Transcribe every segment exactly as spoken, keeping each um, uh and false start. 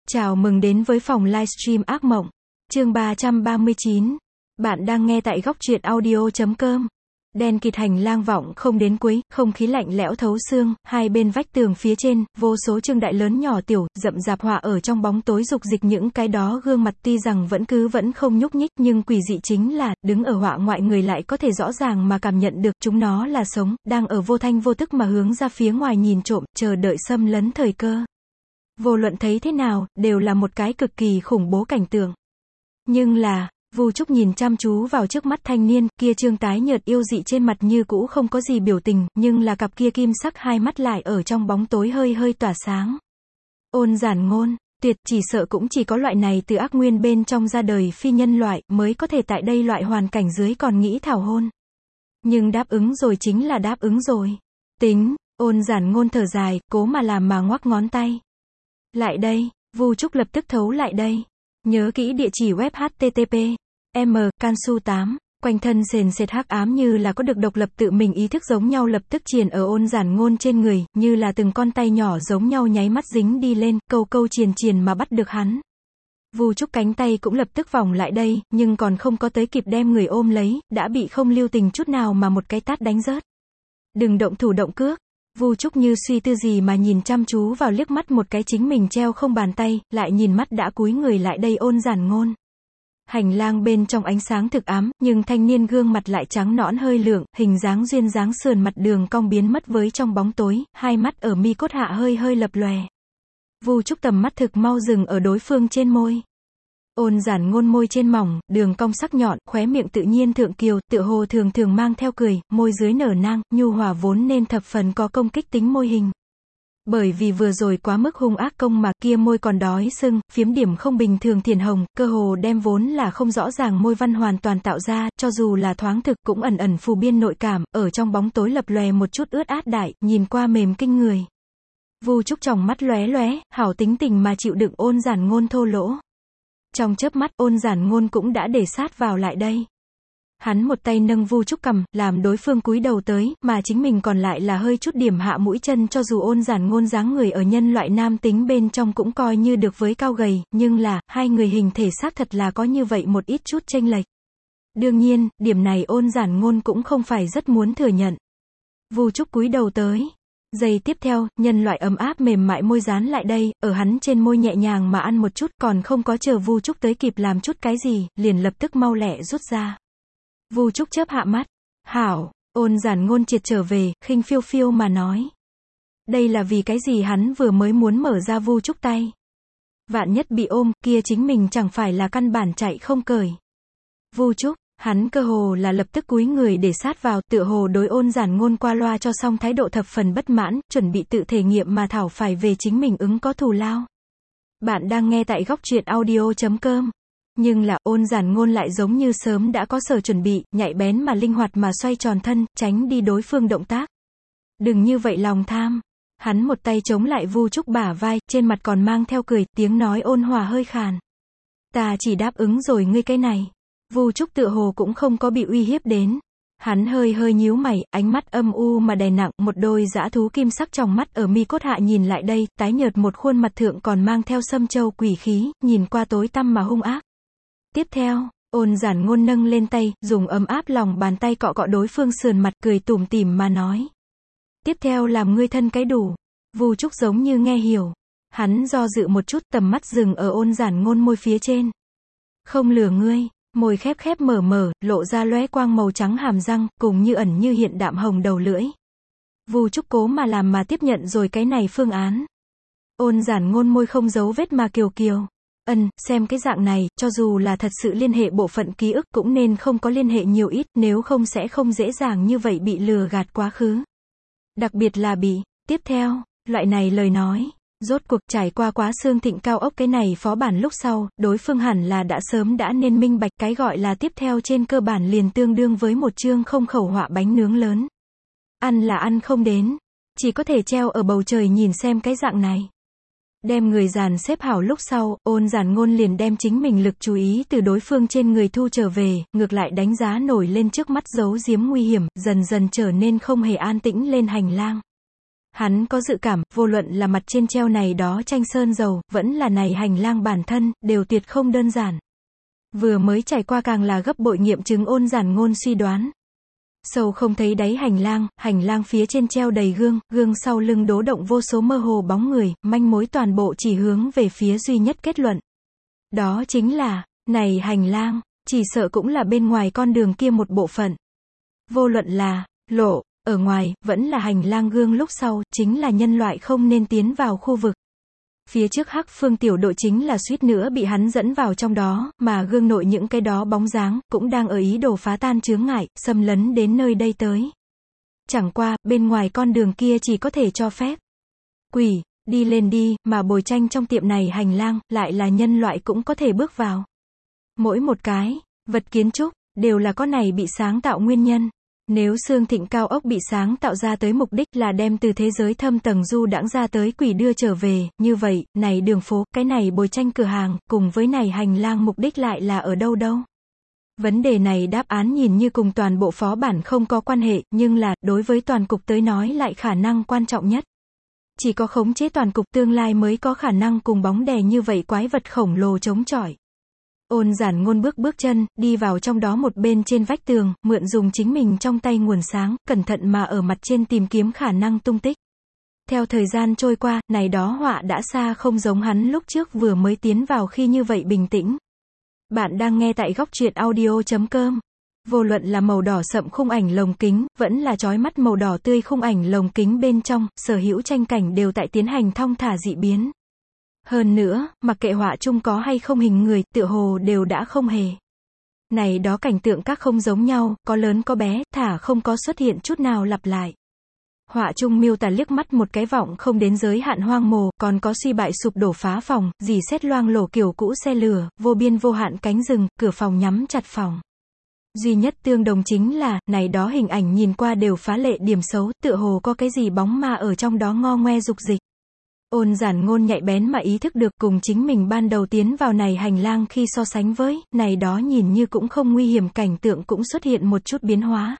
Chào mừng đến với phòng livestream ác mộng. Chương ba trăm ba mươi chín. Bạn đang nghe tại góc truyện audio chấm com. Đen kịt hành lang vọng không đến cuối, không khí lạnh lẽo thấu xương, hai bên vách tường phía trên, vô số chương đại lớn nhỏ tiểu, rậm rạp họa ở trong bóng tối dục dịch những cái đó gương mặt tuy rằng vẫn cứ vẫn không nhúc nhích nhưng quỷ dị chính là, đứng ở họa ngoại người lại có thể rõ ràng mà cảm nhận được chúng nó là sống, đang ở vô thanh vô tức mà hướng ra phía ngoài nhìn trộm, chờ đợi xâm lấn thời cơ. Vô luận thấy thế nào, đều là một cái cực kỳ khủng bố cảnh tượng. Nhưng là, Vu Trúc nhìn chăm chú vào trước mắt thanh niên, kia trương tái nhợt yêu dị trên mặt như cũ không có gì biểu tình, nhưng là cặp kia kim sắc hai mắt lại ở trong bóng tối hơi hơi tỏa sáng. Ôn Giản Ngôn, tuyệt, chỉ sợ cũng chỉ có loại này từ ác nguyên bên trong ra đời phi nhân loại, mới có thể tại đây loại hoàn cảnh dưới còn nghĩ thảo hôn. Nhưng đáp ứng rồi chính là đáp ứng rồi. Tính, Ôn Giản Ngôn thở dài, cố mà làm mà ngoắc ngón tay. Lại đây, Vu Trúc lập tức thấu lại đây. Nhớ kỹ địa chỉ web h t t p m cansu tám. Quanh thân sền sệt hắc ám như là có được độc lập tự mình ý thức giống nhau lập tức triền ở Ôn Giản Ngôn trên người, như là từng con tay nhỏ giống nhau nháy mắt dính đi lên, câu câu triền triền mà bắt được hắn. Vu Trúc cánh tay cũng lập tức vòng lại đây, nhưng còn không có tới kịp đem người ôm lấy, đã bị không lưu tình chút nào mà một cái tát đánh rớt. Đừng động thủ động cước. Vu Trúc như suy tư gì mà nhìn chăm chú vào liếc mắt một cái chính mình treo không bàn tay, lại nhìn mắt đã cúi người lại đây Ôn Giản Ngôn. Hành lang bên trong ánh sáng thực ám, nhưng thanh niên gương mặt lại trắng nõn hơi lượng, hình dáng duyên dáng sườn mặt đường cong biến mất với trong bóng tối, hai mắt ở mi cốt hạ hơi hơi lập lòe. Vu Trúc tầm mắt thực mau dừng ở đối phương trên môi. Ôn Giản Ngôn môi trên mỏng, đường cong sắc nhọn, khóe miệng tự nhiên thượng kiều, tựa hồ thường thường mang theo cười, môi dưới nở nang, nhu hòa vốn nên thập phần có công kích tính môi hình. Bởi vì vừa rồi quá mức hung ác công mà kia môi còn đói sưng, phiếm điểm không bình thường thiền hồng, cơ hồ đem vốn là không rõ ràng môi văn hoàn toàn tạo ra, cho dù là thoáng thực cũng ẩn ẩn phù biên nội cảm, ở trong bóng tối lập lòe một chút ướt át đại, nhìn qua mềm kinh người. Vu Trúc tròng mắt lóe lóe, hảo tính tình mà chịu đựng Ôn Giản Ngôn thô lỗ. Trong chớp mắt, Ôn Giản Ngôn cũng đã để sát vào lại đây. Hắn một tay nâng Vu Trúc cầm, làm đối phương cúi đầu tới, mà chính mình còn lại là hơi chút điểm hạ mũi chân cho dù Ôn Giản Ngôn dáng người ở nhân loại nam tính bên trong cũng coi như được với cao gầy, nhưng là, hai người hình thể xác thật là có như vậy một ít chút chênh lệch. Đương nhiên, điểm này Ôn Giản Ngôn cũng không phải rất muốn thừa nhận. Vu Trúc cúi đầu tới. Giây tiếp theo, nhân loại ấm áp mềm mại môi dán lại đây, ở hắn trên môi nhẹ nhàng mà ăn một chút, còn không có chờ Vu Trúc tới kịp làm chút cái gì, liền lập tức mau lẹ rút ra. Vu Trúc chớp hạ mắt. Hảo, Ôn Giản Ngôn triệt trở về, khinh phiêu phiêu mà nói. Đây là vì cái gì hắn vừa mới muốn mở ra Vu Trúc tay. Vạn nhất bị ôm, kia chính mình chẳng phải là căn bản chạy không cởi. Vu Trúc. Hắn cơ hồ là lập tức cúi người để sát vào, tựa hồ đối Ôn Giản Ngôn qua loa cho xong thái độ thập phần bất mãn, chuẩn bị tự thể nghiệm mà thảo phải về chính mình ứng có thù lao. Bạn đang nghe tại góc truyện audio chấm com. Nhưng là, Ôn Giản Ngôn lại giống như sớm đã có sở chuẩn bị, nhạy bén mà linh hoạt mà xoay tròn thân, tránh đi đối phương động tác. Đừng như vậy lòng tham. Hắn một tay chống lại Vu Trúc bả vai, trên mặt còn mang theo cười, tiếng nói ôn hòa hơi khàn. Ta chỉ đáp ứng rồi ngươi cái này. Vu Trúc tựa hồ cũng không có bị uy hiếp đến. Hắn hơi hơi nhíu mày, ánh mắt âm u mà đè nặng, một đôi dã thú kim sắc trong mắt ở mi cốt hạ nhìn lại đây, tái nhợt một khuôn mặt thượng còn mang theo sâm châu quỷ khí, nhìn qua tối tăm mà hung ác. Tiếp theo, Ôn Giản Ngôn nâng lên tay, dùng ấm áp lòng bàn tay cọ cọ đối phương sườn mặt, cười tủm tỉm mà nói. Tiếp theo làm ngươi thân cái đủ. Vu Trúc giống như nghe hiểu. Hắn do dự một chút, tầm mắt dừng ở Ôn Giản Ngôn môi phía trên. Không lừa ngươi. Môi khép khép mở mở, lộ ra lóe quang màu trắng hàm răng, cùng như ẩn như hiện đạm hồng đầu lưỡi. Vu Trúc cố mà làm mà tiếp nhận rồi cái này phương án. Ôn Giản Ngôn môi không giấu vết mà kiều kiều. Ân, xem cái dạng này, cho dù là thật sự liên hệ bộ phận ký ức cũng nên không có liên hệ nhiều ít, nếu không sẽ không dễ dàng như vậy bị lừa gạt quá khứ. Đặc biệt là bị, tiếp theo, loại này lời nói. Rốt cuộc trải qua quá xương thịnh cao ốc cái này phó bản lúc sau, đối phương hẳn là đã sớm đã nên minh bạch cái gọi là tiếp theo trên cơ bản liền tương đương với một chương không khẩu họa bánh nướng lớn. Ăn là ăn không đến, chỉ có thể treo ở bầu trời nhìn xem cái dạng này. Đem người dàn xếp hảo lúc sau, Ôn Giản Ngôn liền đem chính mình lực chú ý từ đối phương trên người thu trở về, ngược lại đánh giá nổi lên trước mắt giấu giếm nguy hiểm, dần dần trở nên không hề an tĩnh lên hành lang. Hắn có dự cảm, vô luận là mặt trên treo này đó tranh sơn dầu, vẫn là này hành lang bản thân, đều tuyệt không đơn giản. Vừa mới trải qua càng là gấp bội nghiệm chứng Ôn Giản Ngôn suy đoán. Sâu không thấy đáy hành lang, hành lang phía trên treo đầy gương, gương sau lưng đố động vô số mơ hồ bóng người, manh mối toàn bộ chỉ hướng về phía duy nhất kết luận. Đó chính là, này hành lang, chỉ sợ cũng là bên ngoài con đường kia một bộ phận. Vô luận là, lộ, ở ngoài, vẫn là hành lang gương lúc sau, chính là nhân loại không nên tiến vào khu vực. Phía trước Hắc Phương tiểu đội chính là suýt nữa bị hắn dẫn vào trong đó, mà gương nội những cái đó bóng dáng, cũng đang ở ý đồ phá tan chướng ngại, xâm lấn đến nơi đây tới. Chẳng qua, bên ngoài con đường kia chỉ có thể cho phép. Quỷ, đi lên đi, mà bồi tranh trong tiệm này hành lang, lại là nhân loại cũng có thể bước vào. Mỗi một cái, vật kiến trúc, đều là có này bị sáng tạo nguyên nhân. Nếu xương thịnh cao ốc bị sáng tạo ra tới mục đích là đem từ thế giới thâm tầng du đãng ra tới quỷ đưa trở về, như vậy, này đường phố, cái này bồi tranh cửa hàng, cùng với này hành lang mục đích lại là ở đâu đâu? Vấn đề này đáp án nhìn như cùng toàn bộ phó bản không có quan hệ, nhưng là, đối với toàn cục tới nói lại khả năng quan trọng nhất. Chỉ có khống chế toàn cục tương lai mới có khả năng cùng bóng đè như vậy quái vật khổng lồ chống chọi. Ôn Giản Ngôn bước bước chân, đi vào trong đó một bên trên vách tường, mượn dùng chính mình trong tay nguồn sáng, cẩn thận mà ở mặt trên tìm kiếm khả năng tung tích. Theo thời gian trôi qua, này đó họa đã xa không giống hắn lúc trước vừa mới tiến vào khi như vậy bình tĩnh. Bạn đang nghe tại góc truyện audio chấm com. Vô luận là màu đỏ sậm khung ảnh lồng kính, vẫn là chói mắt màu đỏ tươi khung ảnh lồng kính bên trong, sở hữu tranh cảnh đều tại tiến hành thong thả dị biến. Hơn nữa, mặc kệ họa chung có hay không hình người, tựa hồ đều đã không hề. Này đó cảnh tượng các không giống nhau, có lớn có bé, thả không có xuất hiện chút nào lặp lại. Họa chung miêu tả liếc mắt một cái vọng không đến giới hạn hoang mồ, còn có suy bại sụp đổ phá phòng, dì xét loang lổ kiểu cũ xe lửa, vô biên vô hạn cánh rừng, cửa phòng nhắm chặt phòng. Duy nhất tương đồng chính là, này đó hình ảnh nhìn qua đều phá lệ điểm xấu, tựa hồ có cái gì bóng ma ở trong đó ngo ngoe dục dịch. Ôn Giản Ngôn nhạy bén mà ý thức được cùng chính mình ban đầu tiến vào này hành lang khi so sánh với, này đó nhìn như cũng không nguy hiểm cảnh tượng cũng xuất hiện một chút biến hóa.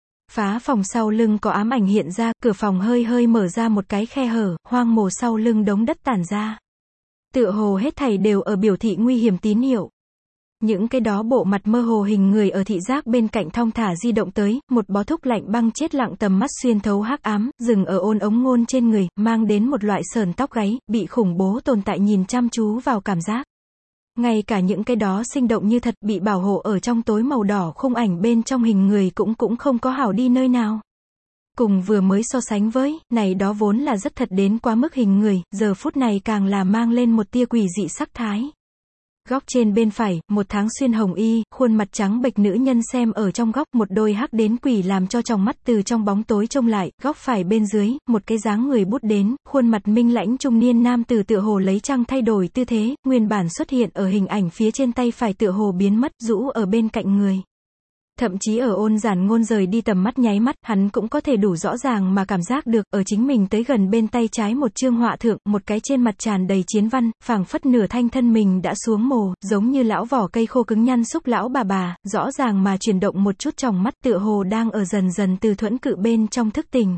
Phá phòng sau lưng có ám ảnh hiện ra, cửa phòng hơi hơi mở ra một cái khe hở, hoang mồ sau lưng đống đất tản ra. Tựa hồ hết thảy đều ở biểu thị nguy hiểm tín hiệu. Những cái đó bộ mặt mơ hồ hình người ở thị giác bên cạnh thong thả di động tới, một bó thúc lạnh băng chết lặng tầm mắt xuyên thấu hắc ám, dừng ở Ôn Ống Ngôn trên người, mang đến một loại sờn tóc gáy, bị khủng bố tồn tại nhìn chăm chú vào cảm giác. Ngay cả những cái đó sinh động như thật bị bảo hộ ở trong tối màu đỏ khung ảnh bên trong hình người cũng cũng không có hảo đi nơi nào. Cùng vừa mới so sánh với, này đó vốn là rất thật đến quá mức hình người, giờ phút này càng là mang lên một tia quỷ dị sắc thái. Góc trên bên phải, một tháng xuyên hồng y, khuôn mặt trắng bệch nữ nhân xem ở trong góc, một đôi hắc đến quỷ làm cho tròng mắt từ trong bóng tối trông lại, góc phải bên dưới, một cái dáng người bút đến, khuôn mặt minh lãnh trung niên nam tử tựa hồ lấy trăng thay đổi tư thế, nguyên bản xuất hiện ở hình ảnh phía trên tay phải tựa hồ biến mất, rũ ở bên cạnh người. Thậm chí ở Ôn Giản Ngôn rời đi tầm mắt nháy mắt, hắn cũng có thể đủ rõ ràng mà cảm giác được, ở chính mình tới gần bên tay trái một chương họa thượng, một cái trên mặt tràn đầy chiến văn, phảng phất nửa thanh thân mình đã xuống mồ, giống như lão vỏ cây khô cứng nhăn xúc lão bà bà, rõ ràng mà chuyển động một chút tròng mắt tựa hồ đang ở dần dần từ thuẫn cự bên trong thức tỉnh.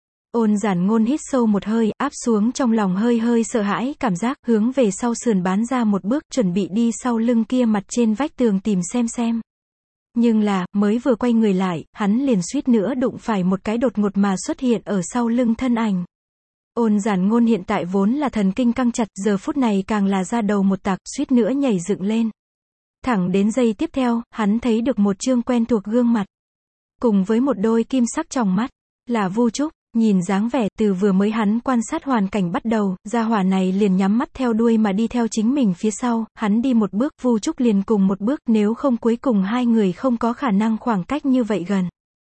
Ôn Giản Ngôn hít sâu một hơi, áp xuống trong lòng hơi hơi sợ hãi cảm giác, hướng về sau sườn bán ra một bước, chuẩn bị đi sau lưng kia mặt trên vách tường tìm xem xem. Nhưng là, mới vừa quay người lại, hắn liền suýt nữa đụng phải một cái đột ngột mà xuất hiện ở sau lưng thân ảnh. Ôn Giản Ngôn hiện tại vốn là thần kinh căng chặt, giờ phút này càng là ra đầu một tạc, suýt nữa nhảy dựng lên. Thẳng đến giây tiếp theo, hắn thấy được một trương quen thuộc gương mặt. Cùng với một đôi kim sắc tròng mắt, là Vu Trúc. Nhìn dáng vẻ, từ vừa mới hắn quan sát hoàn cảnh bắt đầu, gia hỏa này liền nhắm mắt theo đuôi mà đi theo chính mình phía sau, hắn đi một bước, Vu Trúc liền cùng một bước, nếu không cuối cùng hai người không có khả năng khoảng cách như vậy gần.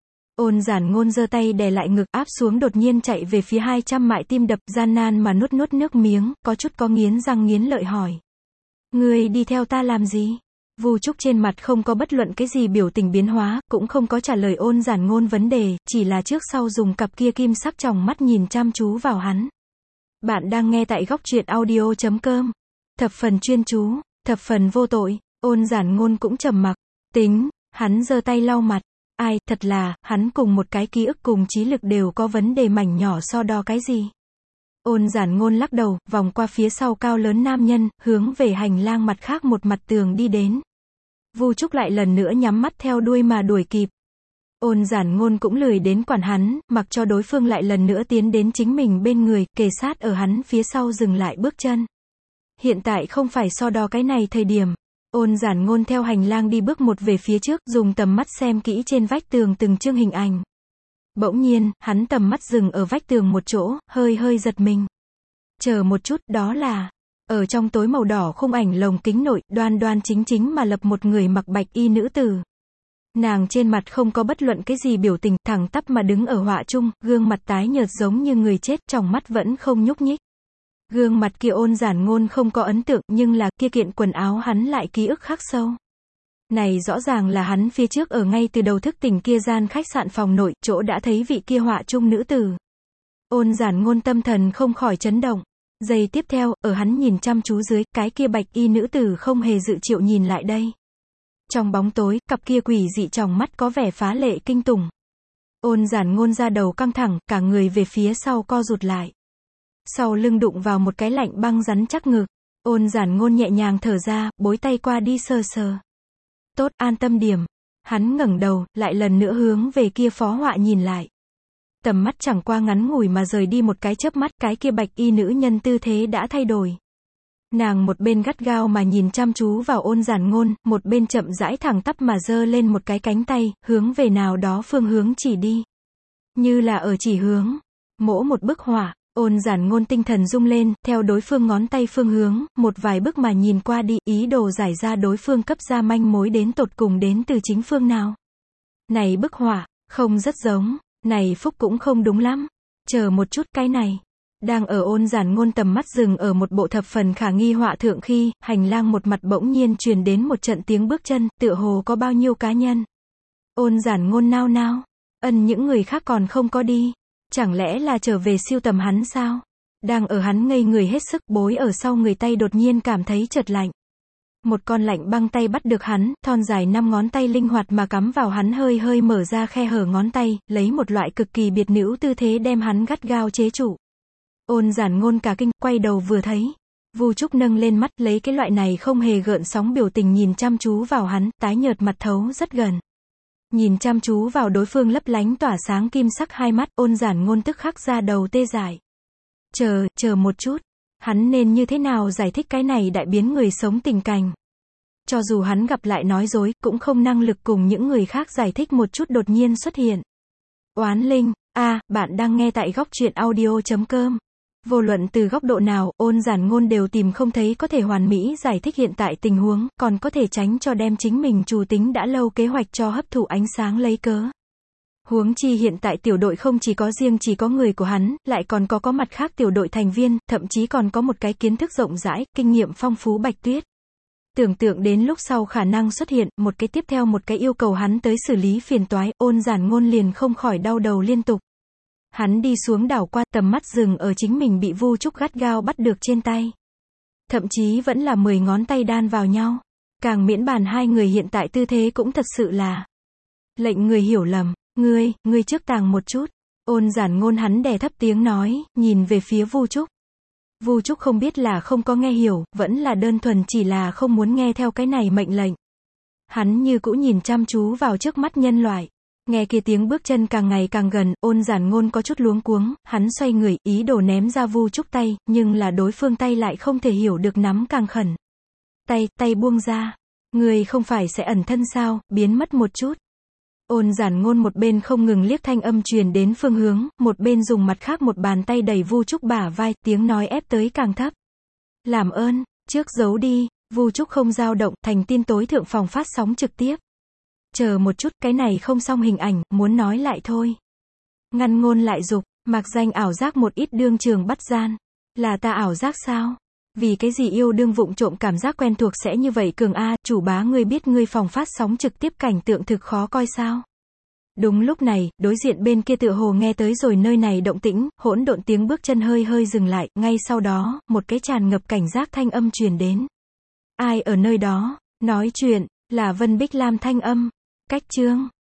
Ôn Giản Ngôn giơ tay đè lại ngực, áp xuống đột nhiên chạy về phía hai trăm mại tim đập, gian nan mà nuốt nuốt nước miếng, có chút có nghiến răng nghiến lợi hỏi. Ngươi đi theo ta làm gì? Vu Trúc trên mặt không có bất luận cái gì biểu tình biến hóa, cũng không có trả lời Ôn Giản Ngôn vấn đề, chỉ là trước sau dùng cặp kia kim sắc tròng mắt nhìn chăm chú vào hắn. Bạn đang nghe tại góc truyện audio chấm com. Thập phần chuyên chú, thập phần vô tội, Ôn Giản Ngôn cũng trầm mặc. Tính, hắn giơ tay lau mặt. Ai, thật là, hắn cùng một cái ký ức cùng trí lực đều có vấn đề mảnh nhỏ so đo cái gì. Ôn Giản Ngôn lắc đầu, vòng qua phía sau cao lớn nam nhân, hướng về hành lang mặt khác một mặt tường đi đến. Vu Trúc lại lần nữa nhắm mắt theo đuôi mà đuổi kịp. Ôn Giản Ngôn cũng lười đến quản hắn, mặc cho đối phương lại lần nữa tiến đến chính mình bên người, kề sát ở hắn phía sau dừng lại bước chân. Hiện tại không phải so đo cái này thời điểm. Ôn Giản Ngôn theo hành lang đi bước một về phía trước, dùng tầm mắt xem kỹ trên vách tường từng chương hình ảnh. Bỗng nhiên, hắn tầm mắt dừng ở vách tường một chỗ, hơi hơi giật mình. Chờ một chút, đó là... Ở trong tối màu đỏ khung ảnh lồng kính nội, đoan đoan chính chính mà lập một người mặc bạch y nữ tử. Nàng trên mặt không có bất luận cái gì biểu tình, thẳng tắp mà đứng ở họa trung, gương mặt tái nhợt giống như người chết, trong mắt vẫn không nhúc nhích. Gương mặt kia Ôn Giản Ngôn không có ấn tượng, nhưng là kia kiện quần áo hắn lại ký ức khắc sâu. Này rõ ràng là hắn phía trước ở ngay từ đầu thức tỉnh kia gian khách sạn phòng nội, chỗ đã thấy vị kia họa trung nữ tử. Ôn Giản Ngôn tâm thần không khỏi chấn động. Giây tiếp theo, ở hắn nhìn chăm chú dưới, cái kia bạch y nữ tử không hề dự triệu nhìn lại đây. Trong bóng tối, cặp kia quỷ dị tròng mắt có vẻ phá lệ kinh tủng. Ôn Giản Ngôn ra đầu căng thẳng, cả người về phía sau co rụt lại. Sau lưng đụng vào một cái lạnh băng rắn chắc ngực. Ôn Giản Ngôn nhẹ nhàng thở ra, bối tay qua đi sờ sờ. Tốt, an tâm điểm. Hắn ngẩng đầu, lại lần nữa hướng về kia phó họa nhìn lại. Tầm mắt chẳng qua ngắn ngủi mà rời đi một cái chớp mắt, cái kia bạch y nữ nhân tư thế đã thay đổi. Nàng một bên gắt gao mà nhìn chăm chú vào Ôn Giản Ngôn, một bên chậm rãi thẳng tắp mà giơ lên một cái cánh tay, hướng về nào đó phương hướng chỉ đi. Như là ở chỉ hướng. Mỗ một bức họa. Ôn Giản Ngôn tinh thần rung lên, theo đối phương ngón tay phương hướng, một vài bước mà nhìn qua đi, ý đồ giải ra đối phương cấp ra manh mối đến tột cùng đến từ chính phương nào. Này bức họa, không rất giống, này phúc cũng không đúng lắm. Chờ một chút, cái này. Đang ở Ôn Giản Ngôn tầm mắt dừng ở một bộ thập phần khả nghi họa thượng khi, hành lang một mặt bỗng nhiên truyền đến một trận tiếng bước chân, tựa hồ có bao nhiêu cá nhân. Ôn Giản Ngôn nao nao, ân những người khác còn không có đi. Chẳng lẽ là trở về siêu tầm hắn sao? Đang ở hắn ngây người hết sức, bối ở sau người tay đột nhiên cảm thấy chợt lạnh. Một con lạnh băng tay bắt được hắn, thon dài năm ngón tay linh hoạt mà cắm vào hắn hơi hơi mở ra khe hở ngón tay, lấy một loại cực kỳ biệt nữ tư thế đem hắn gắt gao chế trụ. Ôn Giản Ngôn cả kinh, quay đầu vừa thấy. Vu Trúc nâng lên mắt, lấy cái loại này không hề gợn sóng biểu tình nhìn chăm chú vào hắn, tái nhợt mặt thấu rất gần. Nhìn chăm chú vào đối phương lấp lánh tỏa sáng kim sắc hai mắt, Ôn Giản Ngôn tức khắc ra đầu tê dại. Chờ, chờ một chút. Hắn nên như thế nào giải thích cái này đại biến người sống tình cảnh? Cho dù hắn gặp lại nói dối, cũng không năng lực cùng những người khác giải thích một chút đột nhiên xuất hiện. Oán linh, a, à, bạn đang nghe tại góc truyện audio chấm com. Vô luận từ góc độ nào, Ôn Giản Ngôn đều tìm không thấy có thể hoàn mỹ giải thích hiện tại tình huống, còn có thể tránh cho đem chính mình trù tính đã lâu kế hoạch cho hấp thụ ánh sáng lấy cớ. Huống chi hiện tại tiểu đội không chỉ có riêng chỉ có người của hắn, lại còn có có mặt khác tiểu đội thành viên, thậm chí còn có một cái kiến thức rộng rãi, kinh nghiệm phong phú Bạch Tuyết. Tưởng tượng đến lúc sau khả năng xuất hiện, một cái tiếp theo một cái yêu cầu hắn tới xử lý phiền toái, Ôn Giản Ngôn liền không khỏi đau đầu liên tục. Hắn đi xuống đảo qua, tầm mắt dừng ở chính mình bị Vu Trúc gắt gao bắt được trên tay. Thậm chí vẫn là mười ngón tay đan vào nhau. Càng miễn bàn hai người hiện tại tư thế cũng thật sự là lệnh người hiểu lầm. Ngươi, ngươi trước tàng một chút. Ôn Giản Ngôn hắn đè thấp tiếng nói, nhìn về phía Vu Trúc. Vu Trúc không biết là không có nghe hiểu, vẫn là đơn thuần chỉ là không muốn nghe theo cái này mệnh lệnh. Hắn như cũ nhìn chăm chú vào trước mắt nhân loại. Nghe kia tiếng bước chân càng ngày càng gần, Ôn Giản Ngôn có chút luống cuống, hắn xoay người, ý đồ ném ra Vu Trúc tay, nhưng là đối phương tay lại không thể hiểu được nắm càng khẩn. Tay, tay buông ra. Người không phải sẽ ẩn thân sao, biến mất một chút. Ôn Giản Ngôn một bên không ngừng liếc thanh âm truyền đến phương hướng, một bên dùng mặt khác một bàn tay đẩy Vu Trúc bả vai, tiếng nói ép tới càng thấp. Làm ơn, trước giấu đi. Vu Trúc không dao động, thành tin tối thượng phòng phát sóng trực tiếp. Chờ một chút, cái này không xong hình ảnh, muốn nói lại thôi. Ngăn ngôn lại dục, mặc danh ảo giác một ít đương trường bắt gian. Là ta ảo giác sao? Vì cái gì yêu đương vụng trộm cảm giác quen thuộc sẽ như vậy cường a, chủ bá ngươi biết ngươi phòng phát sóng trực tiếp cảnh tượng thực khó coi sao? Đúng lúc này, đối diện bên kia tựa hồ nghe tới rồi nơi này động tĩnh, hỗn độn tiếng bước chân hơi hơi dừng lại, ngay sau đó, một cái tràn ngập cảnh giác thanh âm truyền đến. Ai ở nơi đó? Nói chuyện, là Vân Bích Lam thanh âm. Cách chương.